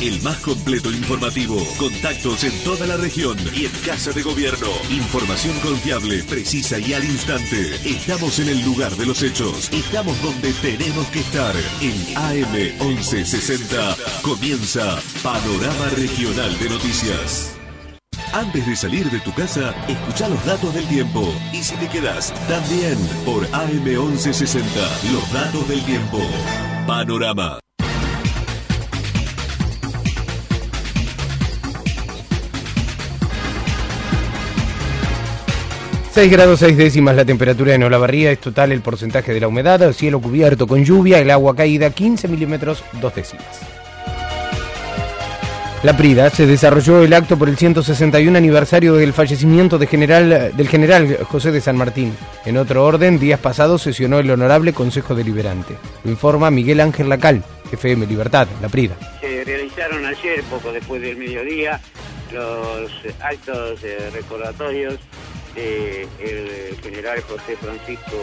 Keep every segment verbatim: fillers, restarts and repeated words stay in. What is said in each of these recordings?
el más completo informativo. Contactos en toda la región y en Casa de Gobierno. Información confiable, precisa y al instante. Estamos en el lugar de los hechos. Estamos donde tenemos que estar. En A M once sesenta comienza Panorama Regional de Noticias. Antes de salir de tu casa, escucha los datos del tiempo. Y si te quedas, también por A M once sesenta, los datos del tiempo. Panorama. seis grados seis décimas la temperatura en Olavarría, es total el porcentaje de la humedad, cielo cubierto con lluvia, el agua caída quince milímetros, dos décimas. La Prida se desarrolló el acto por el ciento sesenta y uno aniversario del fallecimiento de general, del general José de San Martín. En otro orden, días pasados sesionó el Honorable Consejo Deliberante. Lo informa Miguel Ángel Lacal, F M Libertad, La Prida. Se realizaron ayer, poco después del mediodía, los actos eh, recordatorios del de general José Francisco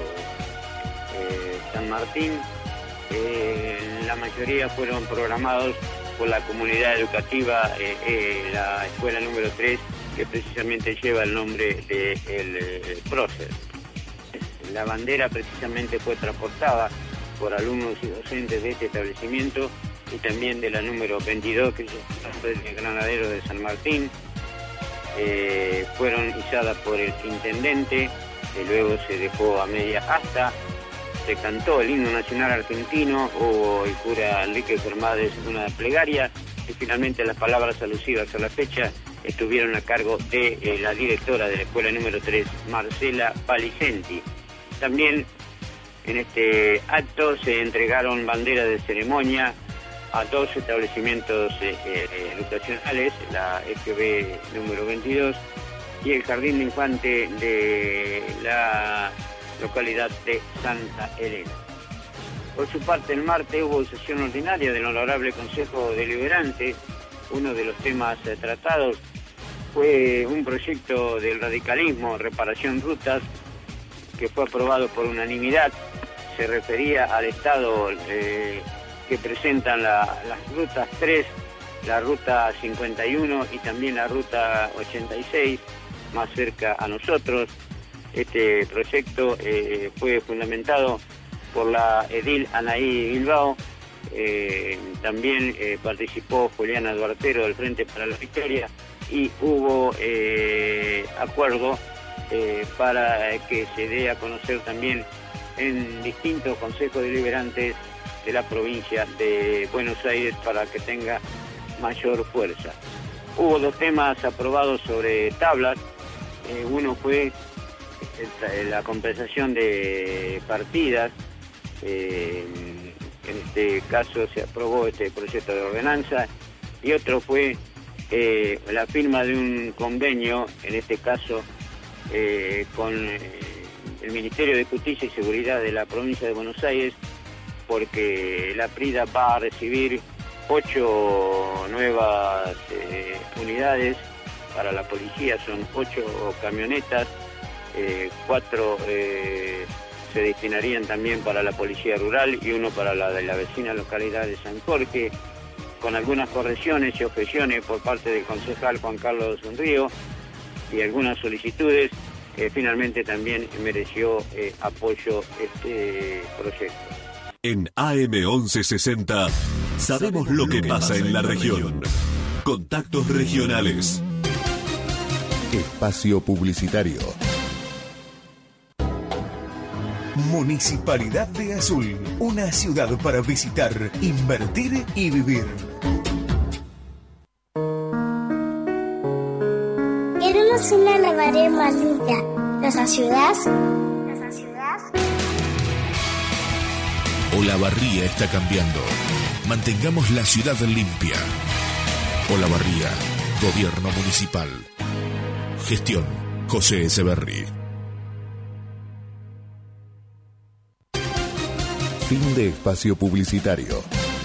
eh, San Martín. Eh, la mayoría fueron programados por la comunidad educativa, eh, eh, la escuela número tres, que precisamente lleva el nombre del de el prócer. La bandera precisamente fue transportada por alumnos y docentes de este establecimiento y también de la número veintidós, que es el Granadero de San Martín. Eh, fueron izadas por el intendente, que luego se dejó a media asta. Se cantó el himno nacional argentino, hubo el cura Enrique Fermades una plegaria y finalmente las palabras alusivas a la fecha estuvieron a cargo de eh, la directora de la escuela número tres, Marcela Palicenti. También en este acto se entregaron banderas de ceremonia a dos establecimientos eh, eh, educacionales, la F B número veintidós y el Jardín de Infante de la localidad de Santa Elena. Por su parte, el martes hubo sesión ordinaria del Honorable Consejo Deliberante. Uno de los temas eh, tratados fue un proyecto del radicalismo, Reparación Rutas, que fue aprobado por unanimidad. Se refería al estado eh, que presentan la, las rutas tres, la ruta cincuenta y uno y también la ruta ochenta y seis, más cerca a nosotros. Este proyecto eh, fue fundamentado por la edil Anaí Bilbao, eh, también eh, participó Juliana Duartero del Frente para la Victoria y hubo eh, acuerdo eh, para que se dé a conocer también en distintos consejos deliberantes de la provincia de Buenos Aires para que tenga mayor fuerza. Hubo dos temas aprobados sobre tablas, eh, uno fue la compensación de partidas, eh, en este caso se aprobó este proyecto de ordenanza, y otro fue eh, la firma de un convenio, en este caso eh, con eh, el Ministerio de Justicia y Seguridad de la provincia de Buenos Aires, porque la Prida va a recibir ocho nuevas eh, unidades para la policía, son ocho camionetas. Eh, cuatro eh, se destinarían también para la policía rural y uno para la de la vecina localidad de San Jorge, con algunas correcciones y objeciones por parte del concejal Juan Carlos Río y algunas solicitudes. Eh, finalmente también mereció eh, apoyo este proyecto. En A M once sesenta sabemos lo que pasa en la región. Contactos regionales. Espacio publicitario. Municipalidad de Azul, una ciudad para visitar, invertir y vivir. Queremos una Olavarría más limpia. ¿Nos ayudas? ¿Nos ayudas? Olavarría está cambiando. Mantengamos la ciudad limpia. Olavarría, Gobierno Municipal. Gestión José Echeverri. Fin de espacio publicitario.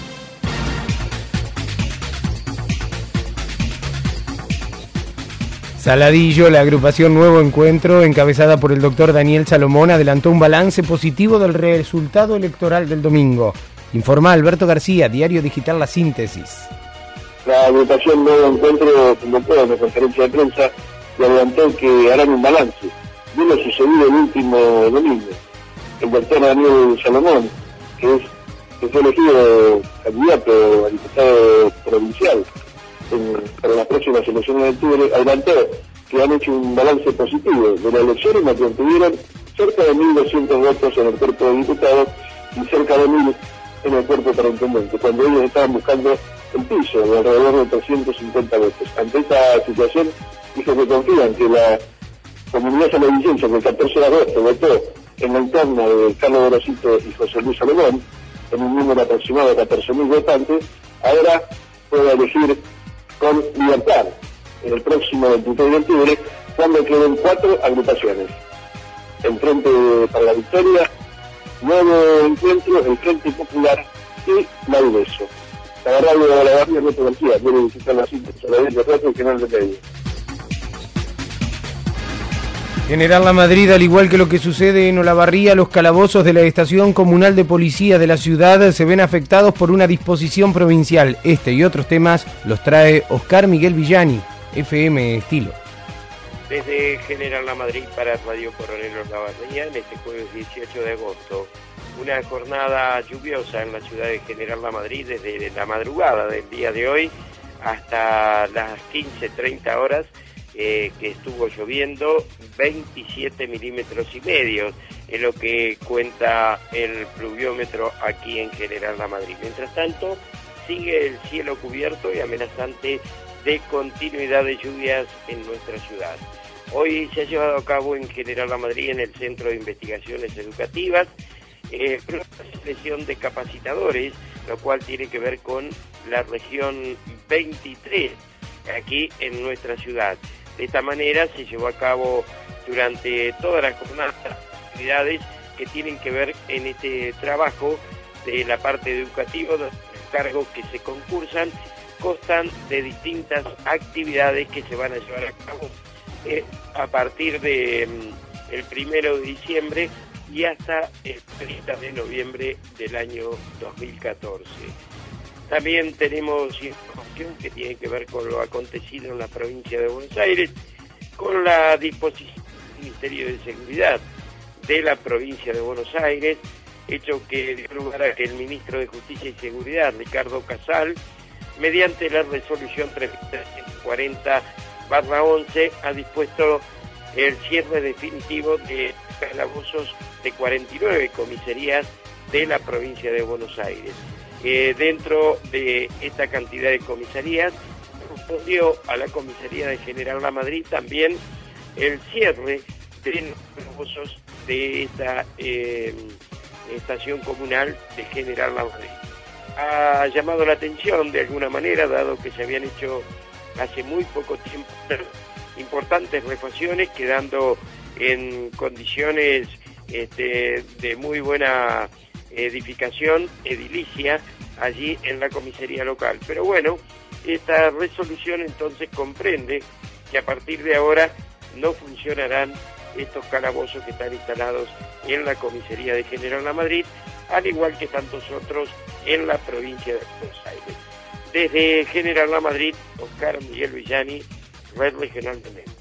Saladillo, la agrupación Nuevo Encuentro, encabezada por el doctor Daniel Salomón, adelantó un balance positivo del resultado electoral del domingo. Informa Alberto García, Diario Digital La Síntesis. La agrupación Nuevo Encuentro convocó a una conferencia de prensa y adelantó que harán un balance de lo sucedido el último domingo. El doctor Daniel Salomón, que, es, que fue elegido candidato a diputado provincial en, para las próximas elecciones de octubre, adelantó que han hecho un balance positivo de la elección en la que obtuvieron cerca de mil doscientos votos en el cuerpo de diputados y cerca de mil en el cuerpo para intendente, cuando ellos estaban buscando el piso de alrededor de trescientos cincuenta votos. Ante esta situación, dijo que confían que la comunidad saladicense, que el catorce de agosto votó en la interna de Carlos Gorosito y José Luis Salomón, en un número aproximado de catorce mil votantes, ahora pueda elegir con libertad en el próximo veintitrés de octubre, cuando queden cuatro agrupaciones: el Frente para la Victoria, Nuevo Encuentro, el Frente Popular y la UDESO. La radio de la Barría Roto García quiere visitar la cita a la vez de Roto y General de Medio. General La Madrid, al igual que lo que sucede en Olavarría, los calabozos de la estación comunal de policía de la ciudad se ven afectados por una disposición provincial. Este y otros temas los trae Oscar Miguel Villani, F M Estilo. Desde General La Madrid para Radio Coronel Olavarría, en este jueves dieciocho de agosto, una jornada lluviosa en la ciudad de General La Madrid desde la madrugada del día de hoy hasta las quince treinta horas, eh, que estuvo lloviendo veintisiete milímetros y medio, en lo que cuenta el pluviómetro aquí en General La Madrid. Mientras tanto, sigue el cielo cubierto y amenazante de continuidad de lluvias en nuestra ciudad. Hoy se ha llevado a cabo en General La Madrid, en el Centro de Investigaciones Educativas, eh, una selección de capacitadores, lo cual tiene que ver con la región veintitrés, aquí en nuestra ciudad. De esta manera se llevó a cabo durante toda la jornada actividades que tienen que ver en este trabajo de la parte educativa. Los cargos que se concursan constan de distintas actividades que se van a llevar a cabo eh, a partir de mm, el primero de diciembre y hasta el treinta de noviembre del año dos mil catorce. También tenemos información que tiene que ver con lo acontecido en la provincia de Buenos Aires, con la disposición del Ministerio de Seguridad de la provincia de Buenos Aires, hecho que dio lugar a que el ministro de Justicia y Seguridad, Ricardo Casal, mediante la resolución trescientos cuarenta barra once, ha dispuesto el cierre definitivo de calabozos de cuarenta y nueve comisarías de la provincia de Buenos Aires. Eh, dentro de esta cantidad de comisarías, correspondió a la comisaría de General La Madrid también el cierre de los calabozos de esta eh, estación comunal de General La Madrid. Ha llamado la atención de alguna manera, dado que se habían hecho hace muy poco tiempo importantes refacciones, quedando en condiciones este, de muy buena edificación edilicia allí en la comisaría local. Pero bueno, esta resolución entonces comprende que a partir de ahora no funcionarán estos calabozos que están instalados en la comisaría de General La Madrid, al igual que tantos otros en la provincia de Buenos Aires. Desde General La Madrid, Oscar Miguel Villani, Red Regional de Medios.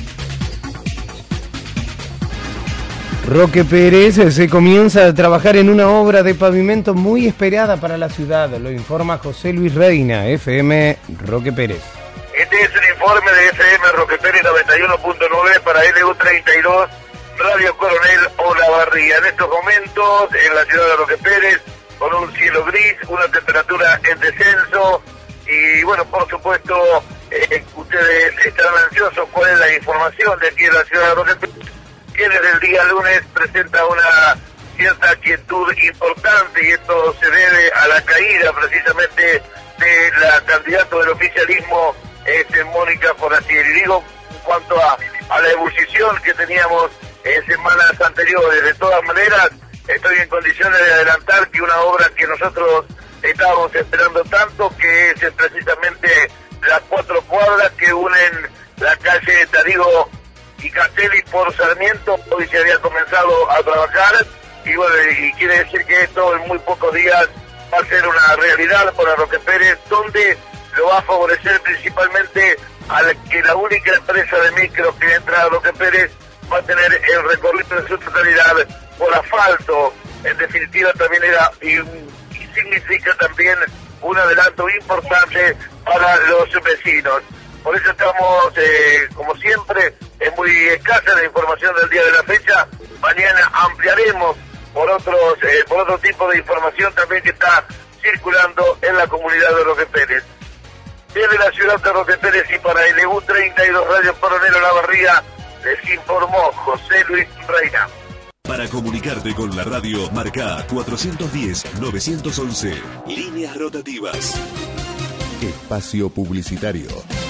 Roque Pérez se comienza a trabajar en una obra de pavimento muy esperada para la ciudad, lo informa José Luis Reina, F M Roque Pérez. Este es el informe de F M Roque Pérez noventa y uno punto nueve para L U treinta y dos, Radio Coronel Olavarría. En estos momentos, en la ciudad de Roque Pérez, con un cielo gris, una temperatura en descenso, y bueno, por supuesto, eh, ustedes estarán ansiosos cuál es la información de aquí en la ciudad de Roque Pérez, que desde el día lunes presenta una cierta quietud importante, y esto se debe a la caída precisamente de la candidata del oficialismo, este, Mónica Forastieri. Digo, en cuanto a, a la ebullición que teníamos en semanas anteriores, de todas maneras, estoy en condiciones de adelantar que una obra que nosotros estábamos esperando tanto, que es precisamente las cuatro cuadras que unen la calle Tarigo y Castelli por Sarmiento, hoy se había comenzado a trabajar, y bueno, y quiere decir que esto en muy pocos días va a ser una realidad para Roque Pérez, donde lo va a favorecer principalmente al que la única empresa de micro que entra a Roque Pérez va a tener el recorrido en su totalidad por asfalto. En definitiva también era y, y significa también un adelanto importante para los vecinos. Por eso estamos, eh, como siempre, es muy escasa la información del día de la fecha. Mañana ampliaremos por otros, eh, por otro tipo de información también que está circulando en la comunidad de Roque Pérez. Desde la ciudad de Roque Pérez y para L U treinta y dos Radio Coronel Olavarría, les informó José Luis Reina. Para comunicarte con la radio, marca cuatrocientos diez, novecientos once. Líneas rotativas. Espacio publicitario.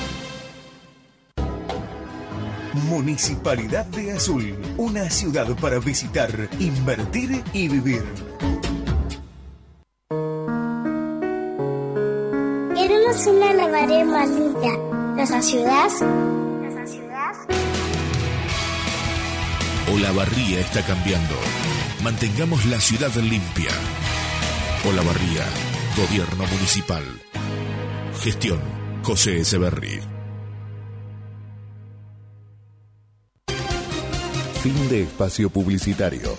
Municipalidad de Azul, una ciudad para visitar, invertir y vivir. Queremos una Olavarría más linda. ¿Nos ayudas? ¿Nos ayudas? Olavarría está cambiando. Mantengamos la ciudad limpia. Olavarría, Gobierno Municipal. Gestión, José Echeverri. Fin de espacio publicitario.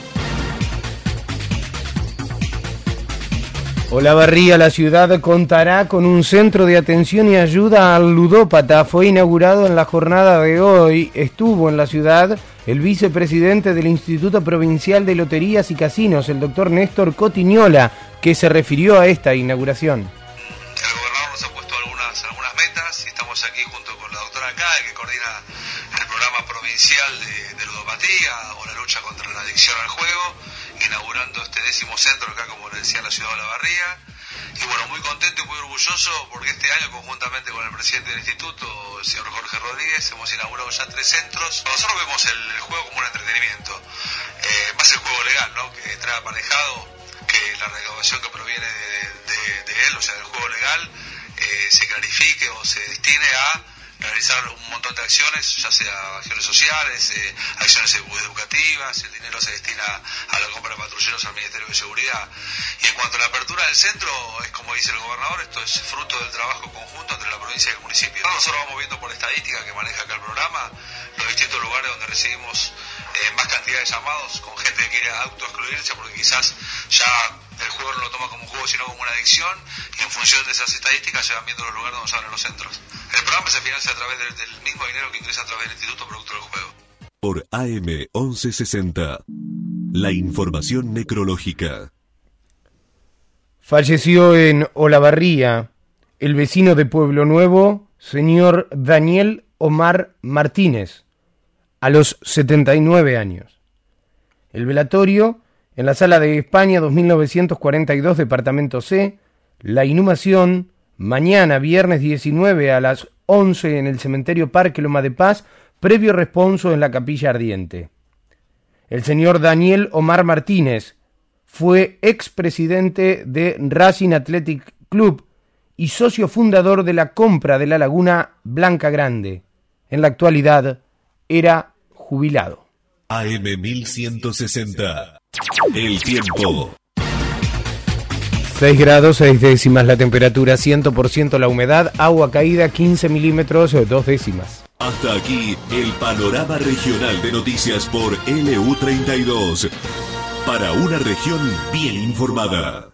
Olavarría, la ciudad, contará con un centro de atención y ayuda al ludópata. Fue inaugurado en la jornada de hoy. Estuvo en la ciudad el vicepresidente del Instituto Provincial de Loterías y Casinos, el doctor Néstor Cotiñola, que se refirió a esta inauguración. El gobernador nos ha puesto algunas, algunas metas y estamos aquí junto con la doctora Cae, que coordina el programa provincial de, de ludopatía o la lucha contra la adicción al juego, inaugurando este décimo centro acá, como le decía, en la ciudad de Olavarría. Y bueno, muy contento y muy orgulloso porque este año, conjuntamente con el presidente del instituto, el señor Jorge Rodríguez, hemos inaugurado ya tres centros. Nosotros vemos el, el juego como un entretenimiento, eh, más el juego legal, ¿no?, que trae aparejado que la recaudación que proviene de, de, de él, o sea, del juego legal, eh, se clarifique o se destine a realizar un montón de acciones, ya sea acciones sociales, eh, acciones educativas. El dinero se destina a la compra de patrulleros al Ministerio de Seguridad. Y en cuanto a la apertura del centro, es como dice el gobernador, esto es fruto del trabajo conjunto entre la provincia y el municipio. Nosotros vamos viendo por estadística que maneja acá el programa los distintos lugares donde recibimos eh, más cantidad de llamados con gente que quiere autoexcluirse porque quizás ya el juego no lo toma como un juego sino como una adicción, y en función de esas estadísticas se van viendo los lugares donde se abren los centros. El programa se financia a través del, del mismo dinero que ingresa a través del Instituto Producto del Juego. Por A M once sesenta, la información necrológica. Falleció en Olavarría el vecino de Pueblo Nuevo, señor Daniel Omar Martínez, a los setenta y nueve años. El velatorio en la Sala de España dos mil novecientos cuarenta y dos, Departamento C. La inhumación mañana, viernes diecinueve a las once en el Cementerio Parque Loma de Paz, previo responso en la Capilla Ardiente. El señor Daniel Omar Martínez fue expresidente de Racing Athletic Club y socio fundador de la compra de la Laguna Blanca Grande. En la actualidad era jubilado. A M mil ciento sesenta. El tiempo. seis grados, seis décimas la temperatura, cien por ciento la humedad, agua caída quince milímetros, dos décimas. Hasta aquí el panorama regional de noticias por L U treinta y dos. Para una región bien informada.